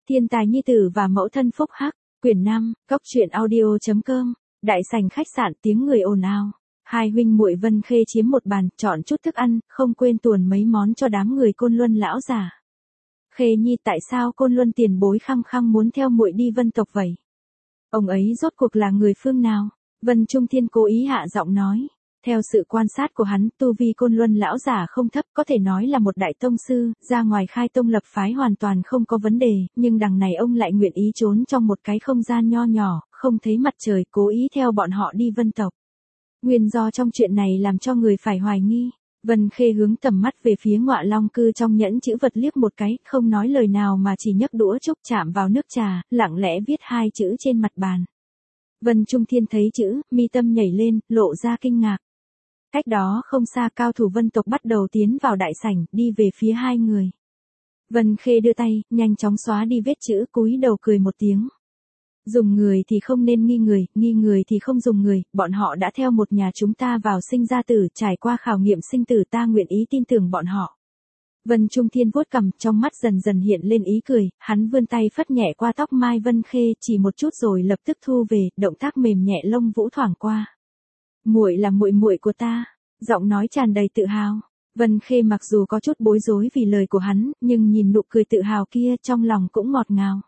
Thiên tài nhi tử và mẫu thân phúc hắc, quyển 5, góc truyện audio.com, đại sảnh khách sạn tiếng người ồn ào. Hai huynh muội Vân Khê chiếm một bàn, chọn chút thức ăn, không quên tuồn mấy món cho đám người Côn Luân lão già. Khê nhi, tại sao Côn Luân tiền bối khăng khăng muốn theo muội đi Vân tộc vậy? Ông ấy rốt cuộc là người phương nào? Vân Trung Thiên cố ý hạ giọng nói. Theo sự quan sát của hắn, tu vi Côn Luân lão giả không thấp, có thể nói là một đại tông sư, ra ngoài khai tông lập phái hoàn toàn không có vấn đề, nhưng đằng này ông lại nguyện ý trốn trong một cái không gian nho nhỏ, không thấy mặt trời, cố ý theo bọn họ đi Vân tộc. Nguyên do trong chuyện này làm cho người phải hoài nghi. Vân Khê hướng tầm mắt về phía Ngọa Long Cư trong nhẫn chữ vật liếc một cái, không nói lời nào mà chỉ nhấc đũa trúc chạm vào nước trà, lặng lẽ viết hai chữ trên mặt bàn. Vân Trung Thiên thấy chữ, mi tâm nhảy lên, lộ ra kinh ngạc. Cách đó không xa, cao thủ Vân tộc bắt đầu tiến vào đại sảnh, đi về phía hai người. Vân Khê đưa tay, nhanh chóng xóa đi vết chữ, cúi đầu cười một tiếng. Dùng người thì không nên nghi người thì không dùng người, bọn họ đã theo một nhà chúng ta vào sinh ra tử, trải qua khảo nghiệm sinh tử, ta nguyện ý tin tưởng bọn họ. Vân Trung Thiên vuốt cằm, trong mắt dần dần hiện lên ý cười, hắn vươn tay phất nhẹ qua tóc mai Vân Khê, chỉ một chút rồi lập tức thu về, động tác mềm nhẹ lông vũ thoảng qua. Muội là muội của ta, giọng nói tràn đầy tự hào. Vân Khê mặc dù có chút bối rối vì lời của hắn, nhưng nhìn nụ cười tự hào kia trong lòng cũng ngọt ngào.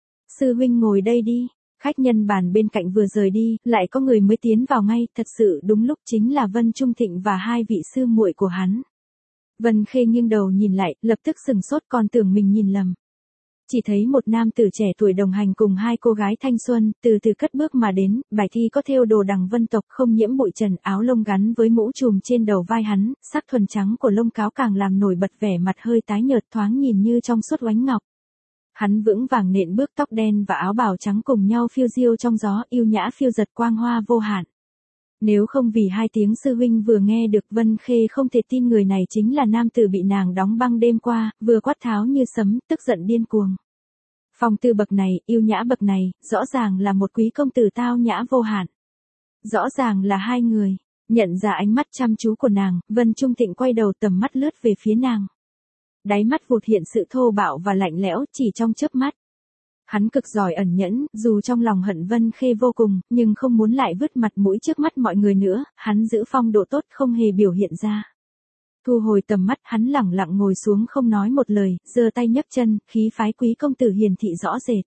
Sư huynh ngồi đây đi. Khách nhân bàn bên cạnh vừa rời đi, lại có người mới tiến vào ngay, thật sự đúng lúc chính là Vân Trung Thịnh và hai vị sư muội của hắn. Vân Khê nghiêng đầu nhìn lại, lập tức sừng sốt, còn tưởng mình nhìn lầm. Chỉ thấy một nam tử trẻ tuổi đồng hành cùng hai cô gái thanh xuân, từ từ cất bước mà đến, bài thi có thêu đồ đằng Vân tộc, không nhiễm bụi trần, áo lông gắn với mũ trùm trên đầu vai hắn, sắc thuần trắng của lông cáo càng làm nổi bật vẻ mặt hơi tái nhợt, thoáng nhìn như trong suốt oánh ngọc. Hắn vững vàng nện bước, tóc đen và áo bào trắng cùng nhau phiêu diêu trong gió, yêu nhã phiêu giật, quang hoa vô hạn. Nếu không vì hai tiếng sư huynh vừa nghe được, Vân Khê không thể tin người này chính là nam tử bị nàng đóng băng đêm qua, vừa quát tháo như sấm, tức giận điên cuồng. Phong tư bậc này, yêu nhã bậc này, rõ ràng là một quý công tử tao nhã vô hạn. Rõ ràng là hai người. Nhận ra ánh mắt chăm chú của nàng, Vân Trung Thịnh quay đầu, tầm mắt lướt về phía nàng. Đáy mắt vụt hiện sự thô bạo và lạnh lẽo, chỉ trong chớp mắt. Hắn cực giỏi ẩn nhẫn, dù trong lòng hận Vân Khê vô cùng, nhưng không muốn lại vứt mặt mũi trước mắt mọi người nữa, hắn giữ phong độ tốt, không hề biểu hiện ra. Thu hồi tầm mắt, hắn lẳng lặng ngồi xuống không nói một lời, giơ tay nhấc chân, khí phái quý công tử hiển thị rõ rệt.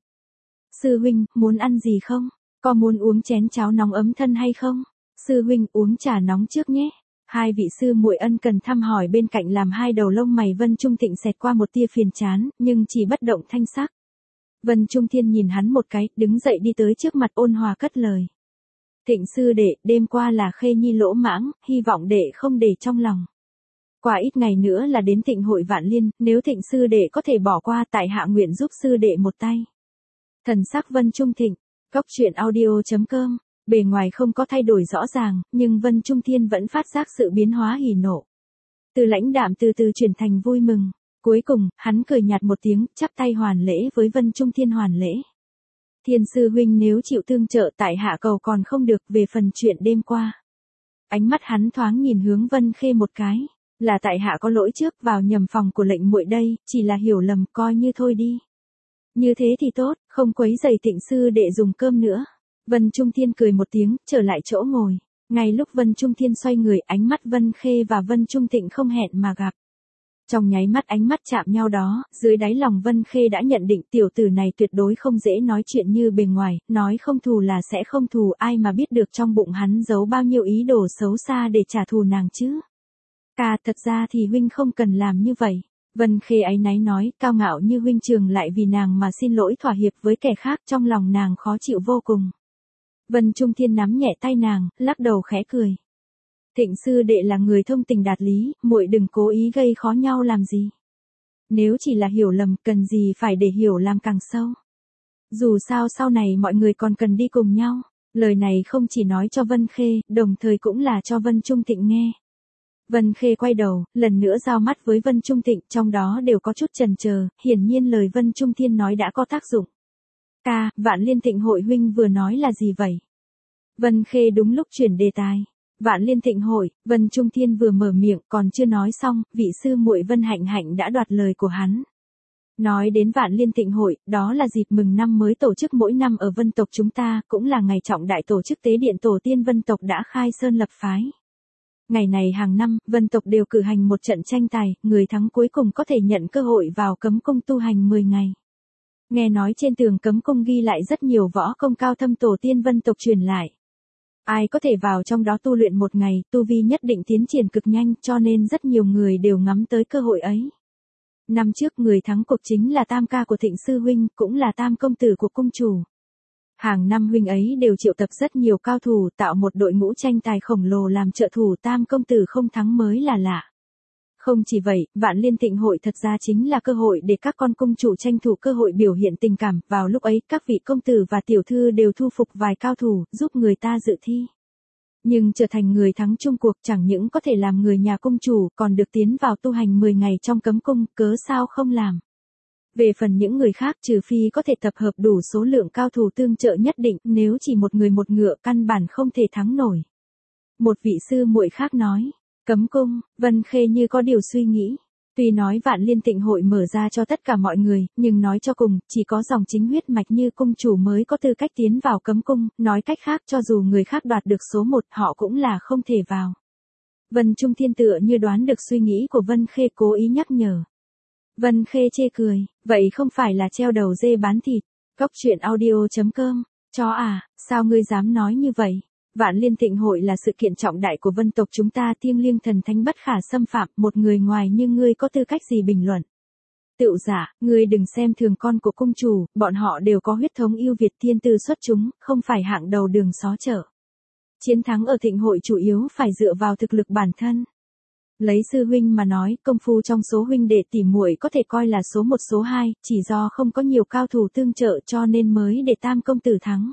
Sư huynh, muốn ăn gì không? Có muốn uống chén cháo nóng ấm thân hay không? Sư huynh, uống trà nóng trước nhé. Hai vị sư muội ân cần thăm hỏi bên cạnh, làm hai đầu lông mày Vân Trung Thịnh xẹt qua một tia phiền chán, nhưng chỉ bất động thanh sắc. Vân Trung Thiên nhìn hắn một cái, đứng dậy đi tới trước mặt, ôn hòa cất lời. Thịnh sư đệ, đêm qua là Khê nhi lỗ mãng, hy vọng đệ không để trong lòng. Qua ít ngày nữa là đến Thịnh hội Vạn Liên, nếu Thịnh sư đệ có thể bỏ qua, tại hạ nguyện giúp sư đệ một tay. Thần sắc Vân Trung Thịnh, góc truyện audio.com. Bề ngoài không có thay đổi rõ ràng, nhưng Vân Trung Thiên vẫn phát giác sự biến hóa hỉ nộ. Từ lãnh đạm từ từ chuyển thành vui mừng. Cuối cùng, hắn cười nhạt một tiếng, chắp tay hoàn lễ với Vân Trung Thiên hoàn lễ. Thiên sư huynh nếu chịu tương trợ, tại hạ cầu còn không được. Về phần chuyện đêm qua. Ánh mắt hắn thoáng nhìn hướng Vân Khê một cái. Là tại hạ có lỗi trước, vào nhầm phòng của lệnh muội đây, chỉ là hiểu lầm, coi như thôi đi. Như thế thì tốt, không quấy rầy Thịnh sư đệ dùng cơm nữa. Vân Trung Thiên cười một tiếng, trở lại chỗ ngồi. Ngay lúc Vân Trung Thiên xoay người, ánh mắt Vân Khê và Vân Trung Thịnh không hẹn mà gặp. Trong nháy mắt ánh mắt chạm nhau đó, dưới đáy lòng Vân Khê đã nhận định tiểu tử này tuyệt đối không dễ nói chuyện như bề ngoài, nói không thù là sẽ không thù, ai mà biết được trong bụng hắn giấu bao nhiêu ý đồ xấu xa để trả thù nàng chứ. Ca, thật ra thì huynh không cần làm như vậy. Vân Khê áy náy nói, cao ngạo như huynh trường lại vì nàng mà xin lỗi thỏa hiệp với kẻ khác, trong lòng nàng khó chịu vô cùng. Vân Trung Thiên nắm nhẹ tay nàng, lắc đầu khẽ cười. Thịnh sư đệ là người thông tình đạt lý, muội đừng cố ý gây khó nhau làm gì. Nếu chỉ là hiểu lầm, cần gì phải để hiểu làm càng sâu. Dù sao sau này mọi người còn cần đi cùng nhau. Lời này không chỉ nói cho Vân Khê, đồng thời cũng là cho Vân Trung Thịnh nghe. Vân Khê quay đầu, lần nữa giao mắt với Vân Trung Thịnh, trong đó đều có chút chần chờ, hiển nhiên lời Vân Trung Thiên nói đã có tác dụng. Ca, Vạn Liên Thịnh hội huynh vừa nói là gì vậy? Vân Khê đúng lúc chuyển đề tài. Vạn Liên Thịnh hội, Vân Trung Thiên vừa mở miệng, còn chưa nói xong, vị sư muội Vân Hạnh Hạnh đã đoạt lời của hắn. Nói đến Vạn Liên Tịnh Hội, đó là dịp mừng năm mới tổ chức mỗi năm ở Vân tộc chúng ta, cũng là ngày trọng đại tổ chức tế điện tổ tiên Vân tộc đã khai sơn lập phái. Ngày này hàng năm, Vân tộc đều cử hành một trận tranh tài, người thắng cuối cùng có thể nhận cơ hội vào cấm cung tu hành 10 ngày. Nghe nói trên tường cấm cung ghi lại rất nhiều võ công cao thâm tổ tiên Vân tộc truyền lại. Ai có thể vào trong đó tu luyện một ngày, tu vi nhất định tiến triển cực nhanh, cho nên rất nhiều người đều ngắm tới cơ hội ấy. Năm trước người thắng cuộc chính là tam ca của Thịnh Sư Huynh, cũng là tam công tử của cung chủ. Hàng năm huynh ấy đều triệu tập rất nhiều cao thủ tạo một đội ngũ tranh tài khổng lồ làm trợ thủ tam công tử không thắng mới là lạ. Không chỉ vậy, Vạn Liên Tịnh Hội thật ra chính là cơ hội để các con cung chủ tranh thủ cơ hội biểu hiện tình cảm, vào lúc ấy các vị công tử và tiểu thư đều thu phục vài cao thủ, giúp người ta dự thi. Nhưng trở thành người thắng chung cuộc chẳng những có thể làm người nhà cung chủ còn được tiến vào tu hành 10 ngày trong cấm cung, cớ sao không làm. Về phần những người khác trừ phi có thể tập hợp đủ số lượng cao thủ tương trợ nhất định, nếu chỉ một người một ngựa căn bản không thể thắng nổi. Một vị sư muội khác nói, cấm cung, Vân Khê như có điều suy nghĩ. Tuy nói Vạn Liên Tịnh Hội mở ra cho tất cả mọi người, nhưng nói cho cùng, chỉ có dòng chính huyết mạch như cung chủ mới có tư cách tiến vào cấm cung, nói cách khác cho dù người khác đoạt được số 1 họ cũng là không thể vào. Vân Trung Thiên tựa như đoán được suy nghĩ của Vân Khê cố ý nhắc nhở. Vân Khê chê cười, vậy không phải là treo đầu dê bán thịt, Cóc Truyện Audio.com, chó à, sao ngươi dám nói như vậy? Vạn Liên Tịnh Hội là sự kiện trọng đại của Vân tộc chúng ta thiêng liêng thần thánh bất khả xâm phạm, một người ngoài như ngươi có tư cách gì bình luận? Tựu giả, ngươi đừng xem thường con của cung chủ, bọn họ đều có huyết thống yêu Việt thiên tư xuất chúng, không phải hạng đầu đường xó chợ. Chiến thắng ở Thịnh Hội chủ yếu phải dựa vào thực lực bản thân. Lấy sư huynh mà nói, công phu trong số huynh đệ tỷ muội có thể coi là số 1 số 2, chỉ do không có nhiều cao thủ tương trợ cho nên mới để tam công tử thắng.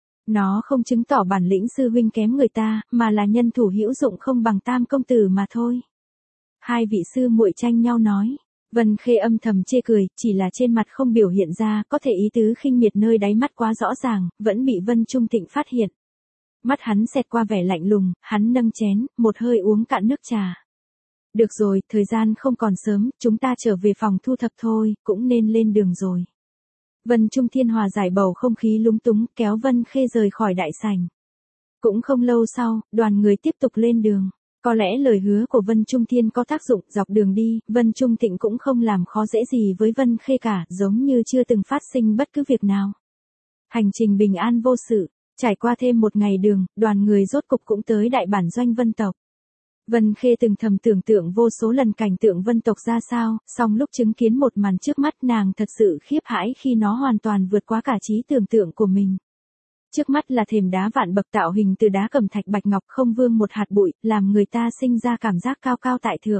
Nó không chứng tỏ bản lĩnh sư huynh kém người ta, mà là nhân thủ hữu dụng không bằng tam công tử mà thôi. Hai vị sư muội tranh nhau nói. Vân Khê âm thầm chê cười, chỉ là trên mặt không biểu hiện ra, có thể ý tứ khinh miệt nơi đáy mắt quá rõ ràng, vẫn bị Vân Trung Thịnh phát hiện. Mắt hắn xẹt qua vẻ lạnh lùng, hắn nâng chén, một hơi uống cạn nước trà. Được rồi, thời gian không còn sớm, chúng ta trở về phòng thu thập thôi, cũng nên lên đường rồi. Vân Trung Thiên hòa giải bầu không khí lúng túng, kéo Vân Khê rời khỏi đại sảnh. Cũng không lâu sau, đoàn người tiếp tục lên đường. Có lẽ lời hứa của Vân Trung Thiên có tác dụng, dọc đường đi, Vân Trung Thịnh cũng không làm khó dễ gì với Vân Khê cả, giống như chưa từng phát sinh bất cứ việc nào. Hành trình bình an vô sự, trải qua thêm một ngày đường, đoàn người rốt cục cũng tới đại bản doanh Vân tộc. Vân Khê từng thầm tưởng tượng vô số lần cảnh tượng Vân tộc ra sao, song lúc chứng kiến một màn trước mắt nàng thật sự khiếp hãi khi nó hoàn toàn vượt quá cả trí tưởng tượng của mình. Trước mắt là thềm đá vạn bậc tạo hình từ đá cẩm thạch bạch ngọc không vương một hạt bụi, làm người ta sinh ra cảm giác cao cao tại thượng.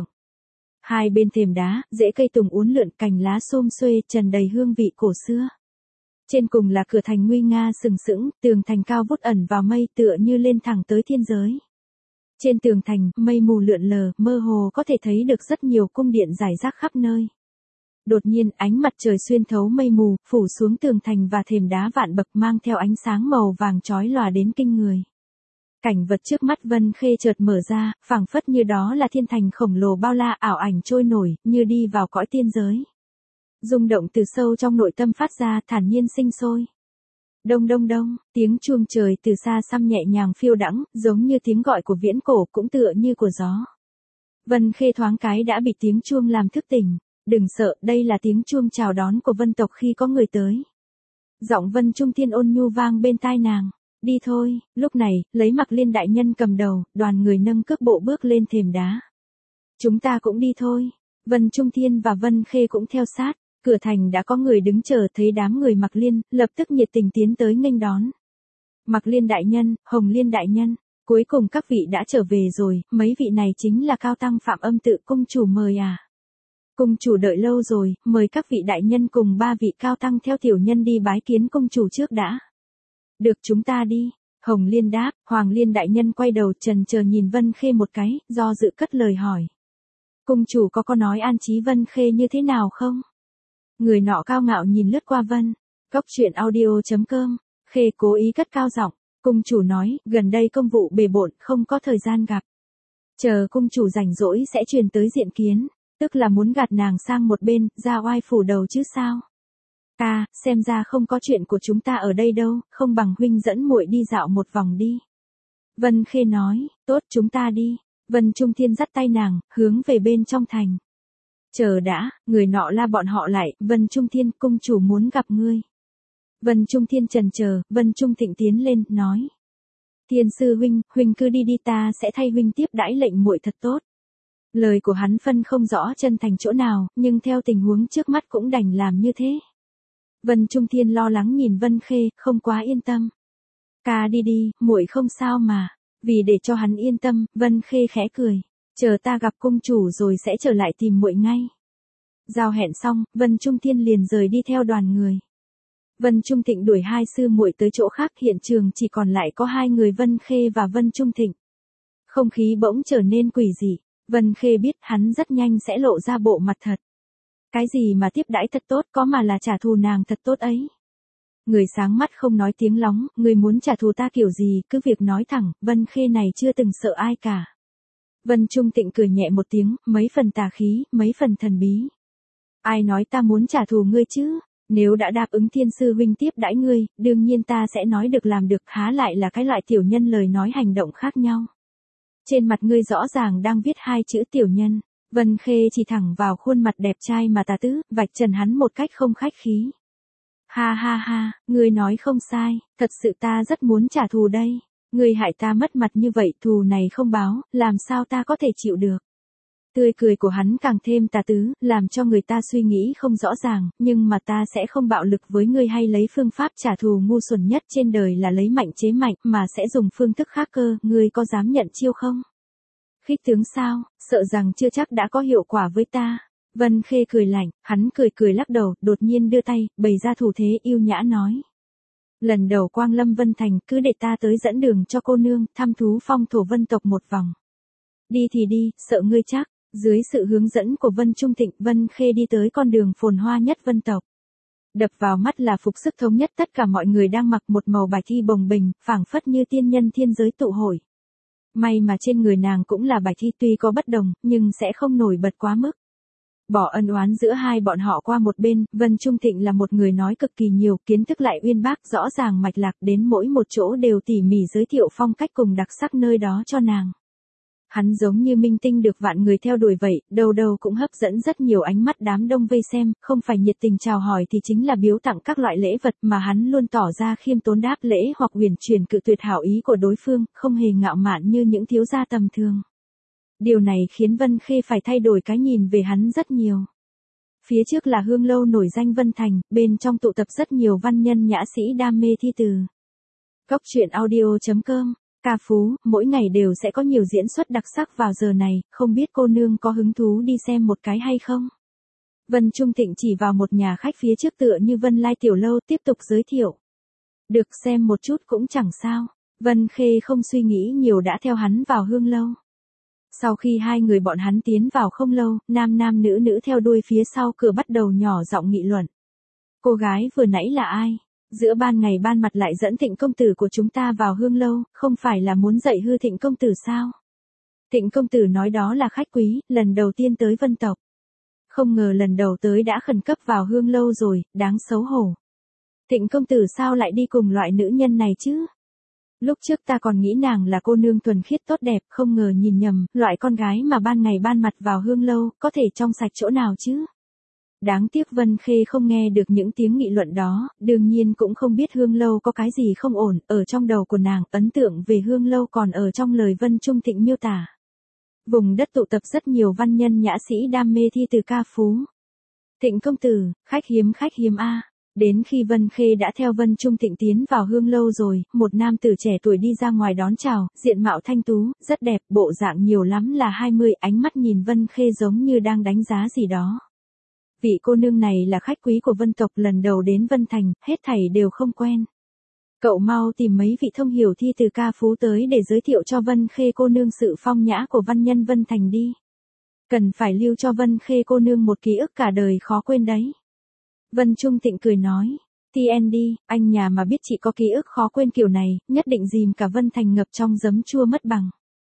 Hai bên thềm đá, rễ cây tùng uốn lượn, cành lá xum xuê, trần đầy hương vị cổ xưa. Trên cùng là cửa thành nguy nga sừng sững, tường thành cao vút ẩn vào mây tựa như lên thẳng tới thiên giới. Trên tường thành, mây mù lượn lờ, mơ hồ có thể thấy được rất nhiều cung điện rải rác khắp nơi. Đột nhiên, ánh mặt trời xuyên thấu mây mù, phủ xuống tường thành và thềm đá vạn bậc mang theo ánh sáng màu vàng chói lòa đến kinh người. Cảnh vật trước mắt Vân Khê chợt mở ra, phảng phất như đó là thiên thành khổng lồ bao la ảo ảnh trôi nổi, như đi vào cõi tiên giới. Rung động từ sâu trong nội tâm phát ra, thản nhiên sinh sôi. Đông đông đông, tiếng chuông trời từ xa xăm nhẹ nhàng phiêu đãng, giống như tiếng gọi của viễn cổ cũng tựa như của gió. Vân Khê thoáng cái đã bị tiếng chuông làm thức tỉnh. Đừng sợ, đây là tiếng chuông chào đón của Vân tộc khi có người tới. Giọng Vân Trung Thiên ôn nhu vang bên tai nàng. Đi thôi, lúc này, lấy Mặc Liên đại nhân cầm đầu, đoàn người nâng cước bộ bước lên thềm đá. Chúng ta cũng đi thôi. Vân Trung Thiên và Vân Khê cũng theo sát. Cửa thành đã có người đứng chờ, thấy đám người Mặc Liên, lập tức nhiệt tình tiến tới nghênh đón. Mặc Liên đại nhân, Hồng Liên đại nhân, cuối cùng các vị đã trở về rồi, mấy vị này chính là cao tăng Phạm Âm Tự cung chủ mời à. Cung chủ đợi lâu rồi, mời các vị đại nhân cùng 3 vị cao tăng theo tiểu nhân đi bái kiến cung chủ trước đã. Được, chúng ta đi. Hồng Liên đáp, Hoàng Liên đại nhân quay đầu chần chờ nhìn Vân Khê một cái, do dự cất lời hỏi. Cung chủ có nói an trí Vân Khê như thế nào không? Người nọ cao ngạo nhìn lướt qua Vân. Cóc Truyện Audio.com, Khê cố ý cất cao giọng. Cung chủ nói, gần đây công vụ bề bộn, không có thời gian gặp. Chờ cung chủ rảnh rỗi sẽ truyền tới diện kiến. Tức là muốn gạt nàng sang một bên, ra oai phủ đầu chứ sao? Ca, xem ra không có chuyện của chúng ta ở đây đâu, không bằng huynh dẫn muội đi dạo một vòng đi. Vân Khê nói, tốt chúng ta đi. Vân Trung Thiên dắt tay nàng, hướng về bên trong thành. Chờ đã, người nọ la bọn họ lại, Vân Trung Thiên, cung chủ muốn gặp ngươi. Vân Trung Thiên trần chờ, Vân Trung Thịnh tiến lên, nói. Thiên sư huynh, huynh cứ đi đi, ta sẽ thay huynh tiếp đãi lệnh muội thật tốt. Lời của hắn phân không rõ chân thành chỗ nào, nhưng theo tình huống trước mắt cũng đành làm như thế. Vân Trung Thiên lo lắng nhìn Vân Khê, không quá yên tâm. Ca đi đi, muội không sao mà. Vì để cho hắn yên tâm, Vân Khê khẽ cười. Chờ ta gặp cung chủ rồi sẽ trở lại tìm muội ngay. Giao hẹn xong, Vân Trung Thiên liền rời đi theo đoàn người. Vân Trung Thịnh đuổi hai sư muội tới chỗ khác, hiện trường chỉ còn lại có hai người Vân Khê và Vân Trung Thịnh. Không khí bỗng trở nên quỷ dị. Vân Khê biết hắn rất nhanh sẽ lộ ra bộ mặt thật. Cái gì mà tiếp đãi thật tốt, có mà là trả thù nàng thật tốt ấy. Người sáng mắt không nói tiếng lóng, người muốn trả thù ta kiểu gì, cứ việc nói thẳng, Vân Khê này chưa từng sợ ai cả. Vân Trung Tịnh cười nhẹ một tiếng, mấy phần tà khí, mấy phần thần bí. Ai nói ta muốn trả thù ngươi chứ? Nếu đã đáp ứng Thiên sư huynh tiếp đãi ngươi, đương nhiên ta sẽ nói được làm được, há lại là cái loại tiểu nhân lời nói hành động khác nhau. Trên mặt ngươi rõ ràng đang viết hai chữ tiểu nhân. Vân Khê chỉ thẳng vào khuôn mặt đẹp trai mà tà tứ, vạch trần hắn một cách không khách khí. Ha ha ha, ngươi nói không sai, thật sự ta rất muốn trả thù đây. Ngươi hại ta mất mặt như vậy, thù này không báo, làm sao ta có thể chịu được. Tươi cười của hắn càng thêm tà tứ, làm cho người ta suy nghĩ không rõ ràng, nhưng mà ta sẽ không bạo lực với ngươi hay lấy phương pháp trả thù ngu xuẩn nhất trên đời là lấy mạnh chế mạnh, mà sẽ dùng phương thức khác cơ, ngươi có dám nhận chiêu không? Khích tướng sao, sợ rằng chưa chắc đã có hiệu quả với ta. Vân Khê cười lạnh, hắn cười lắc đầu, đột nhiên đưa tay, bày ra thủ thế yêu nhã nói. Lần đầu quang lâm Vân Thành, cứ để ta tới dẫn đường cho cô nương, thăm thú phong thổ vân tộc một vòng. Đi thì đi, sợ ngươi chắc. Dưới sự hướng dẫn của Vân Trung Thịnh, Vân Khê đi tới con đường phồn hoa nhất Vân tộc. Đập vào mắt là phục sức thống nhất, tất cả mọi người đang mặc một màu bạch thi bồng bềnh, phảng phất như tiên nhân thiên giới tụ hội. May mà trên người nàng cũng là bạch thi, tuy có bất đồng, nhưng sẽ không nổi bật quá mức. Bỏ ân oán giữa hai bọn họ qua một bên, Vân Trung Thịnh là một người nói cực kỳ nhiều, kiến thức lại uyên bác, rõ ràng mạch lạc, đến mỗi một chỗ đều tỉ mỉ giới thiệu phong cách cùng đặc sắc nơi đó cho nàng. Hắn giống như minh tinh được vạn người theo đuổi vậy, đầu đầu cũng hấp dẫn rất nhiều ánh mắt đám đông vây xem, không phải nhiệt tình chào hỏi thì chính là biếu tặng các loại lễ vật, mà hắn luôn tỏ ra khiêm tốn đáp lễ hoặc uyển chuyển cự tuyệt hảo ý của đối phương, không hề ngạo mạn như những thiếu gia tầm thường. Điều này khiến Vân Khê phải thay đổi cái nhìn về hắn rất nhiều. Phía trước là hương lâu nổi danh Vân Thành, bên trong tụ tập rất nhiều văn nhân nhã sĩ đam mê thi từ. Cốc truyện audio.com. Ca Phú, mỗi ngày đều sẽ có nhiều diễn xuất đặc sắc vào giờ này, không biết cô nương có hứng thú đi xem một cái hay không? Vân Trung Thịnh chỉ vào một nhà khách phía trước tựa như Vân Lai Tiểu Lâu, tiếp tục giới thiệu. Được xem một chút cũng chẳng sao. Vân Khê không suy nghĩ nhiều đã theo hắn vào hương lâu. Sau khi hai người bọn hắn tiến vào không lâu, nam nam nữ nữ theo đuôi phía sau cửa bắt đầu nhỏ giọng nghị luận. Cô gái vừa nãy là ai? Giữa ban ngày ban mặt lại dẫn Thịnh công tử của chúng ta vào hương lâu, không phải là muốn dạy hư Thịnh công tử sao? Thịnh công tử nói đó là khách quý, lần đầu tiên tới Vân tộc. Không ngờ lần đầu tới đã khẩn cấp vào hương lâu rồi, đáng xấu hổ. Thịnh công tử sao lại đi cùng loại nữ nhân này chứ? Lúc trước ta còn nghĩ nàng là cô nương thuần khiết tốt đẹp, không ngờ nhìn nhầm, loại con gái mà ban ngày ban mặt vào hương lâu, có thể trong sạch chỗ nào chứ? Đáng tiếc Vân Khê không nghe được những tiếng nghị luận đó, đương nhiên cũng không biết hương lâu có cái gì không ổn, ở trong đầu của nàng, ấn tượng về hương lâu còn ở trong lời Vân Trung Thịnh miêu tả. Vùng đất tụ tập rất nhiều văn nhân nhã sĩ đam mê thi từ ca phú. Thịnh công tử, khách hiếm a. Đến khi Vân Khê đã theo Vân Trung Thịnh tiến vào hương lâu rồi, một nam tử trẻ tuổi đi ra ngoài đón chào, diện mạo thanh tú, rất đẹp, bộ dạng nhiều lắm là 20, ánh mắt nhìn Vân Khê giống như đang đánh giá gì đó. Vị cô nương này là khách quý của Vân tộc, lần đầu đến Vân Thành, hết thảy đều không quen. Cậu mau tìm mấy vị thông hiểu thi từ ca phú tới để giới thiệu cho Vân Khê cô nương sự phong nhã của văn nhân Vân Thành đi. Cần phải lưu cho Vân Khê cô nương một ký ức cả đời khó quên đấy. Vân Trung Thịnh cười nói, TND, anh nhà mà biết chị có ký ức khó quên kiểu này, nhất định dìm cả Vân Thành ngập trong giấm chua mất bằng.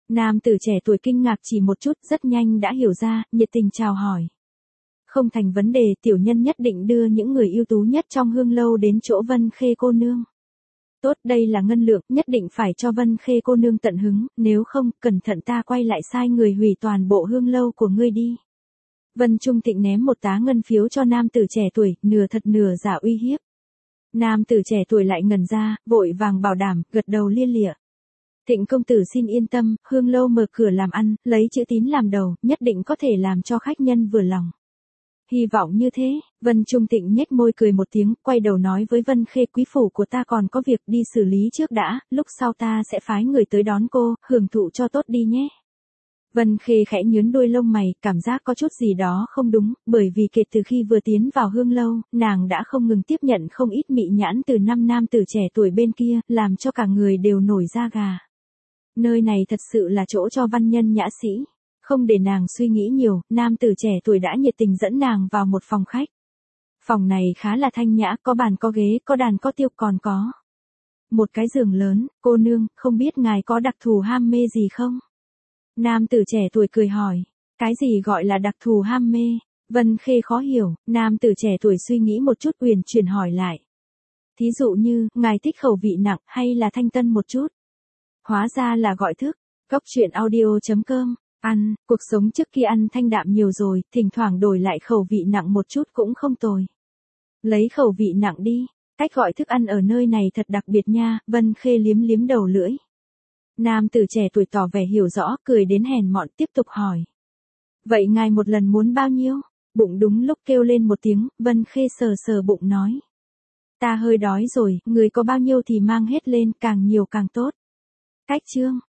Nam tử trẻ tuổi kinh ngạc chỉ một chút, rất nhanh đã hiểu ra, nhiệt tình chào hỏi. Không thành vấn đề, tiểu nhân nhất định đưa những người ưu tú nhất trong hương lâu đến chỗ Vân Khê cô nương. Tốt, đây là ngân lượng, nhất định phải cho Vân Khê cô nương tận hứng, nếu không, cẩn thận ta quay lại sai người hủy toàn bộ hương lâu của ngươi đi. Vân Trung Tịnh ném một tá ngân phiếu cho nam tử trẻ tuổi, nửa thật nửa giả uy hiếp. Nam tử trẻ tuổi lại ngẩn ra, vội vàng bảo đảm, gật đầu lia lịa. Tịnh công tử xin yên tâm, hương lâu mở cửa làm ăn, lấy chữ tín làm đầu, nhất định có thể làm cho khách nhân vừa lòng. Hy vọng như thế, Vân Trung Tịnh nhếch môi cười một tiếng, quay đầu nói với Vân Khê, quý phủ của ta còn có việc đi xử lý trước đã, lúc sau ta sẽ phái người tới đón cô, hưởng thụ cho tốt đi nhé. Vân Khê khẽ nhướng đuôi lông mày, cảm giác có chút gì đó không đúng, bởi vì kể từ khi vừa tiến vào hương lâu, nàng đã không ngừng tiếp nhận không ít mị nhãn từ năm nam tử trẻ tuổi bên kia, làm cho cả người đều nổi da gà. Nơi này thật sự là chỗ cho văn nhân nhã sĩ. Không để nàng suy nghĩ nhiều, nam tử trẻ tuổi đã nhiệt tình dẫn nàng vào một phòng khách. Phòng này khá là thanh nhã, có bàn có ghế, có đàn có tiêu, còn có một cái giường lớn. Cô nương, không biết ngài có đặc thù ham mê gì không? Nam tử trẻ tuổi cười hỏi. Cái gì gọi là đặc thù ham mê? Vân Khê khó hiểu, nam tử trẻ tuổi suy nghĩ một chút uyển chuyển hỏi lại. Thí dụ như, ngài thích khẩu vị nặng hay là thanh tân một chút? Hóa ra là gọi thức. Cốc truyện audio.com. Ăn, cuộc sống trước kia ăn thanh đạm nhiều rồi, thỉnh thoảng đổi lại khẩu vị nặng một chút cũng không tồi. Lấy khẩu vị nặng đi, cách gọi thức ăn ở nơi này thật đặc biệt nha, Vân Khê liếm liếm đầu lưỡi. Nam tử trẻ tuổi tỏ vẻ hiểu rõ, cười đến hèn mọn tiếp tục hỏi. Vậy ngài một lần muốn bao nhiêu? Bụng đúng lúc kêu lên một tiếng, Vân Khê sờ sờ bụng nói. Ta hơi đói rồi, người có bao nhiêu thì mang hết lên, càng nhiều càng tốt. Cách chương.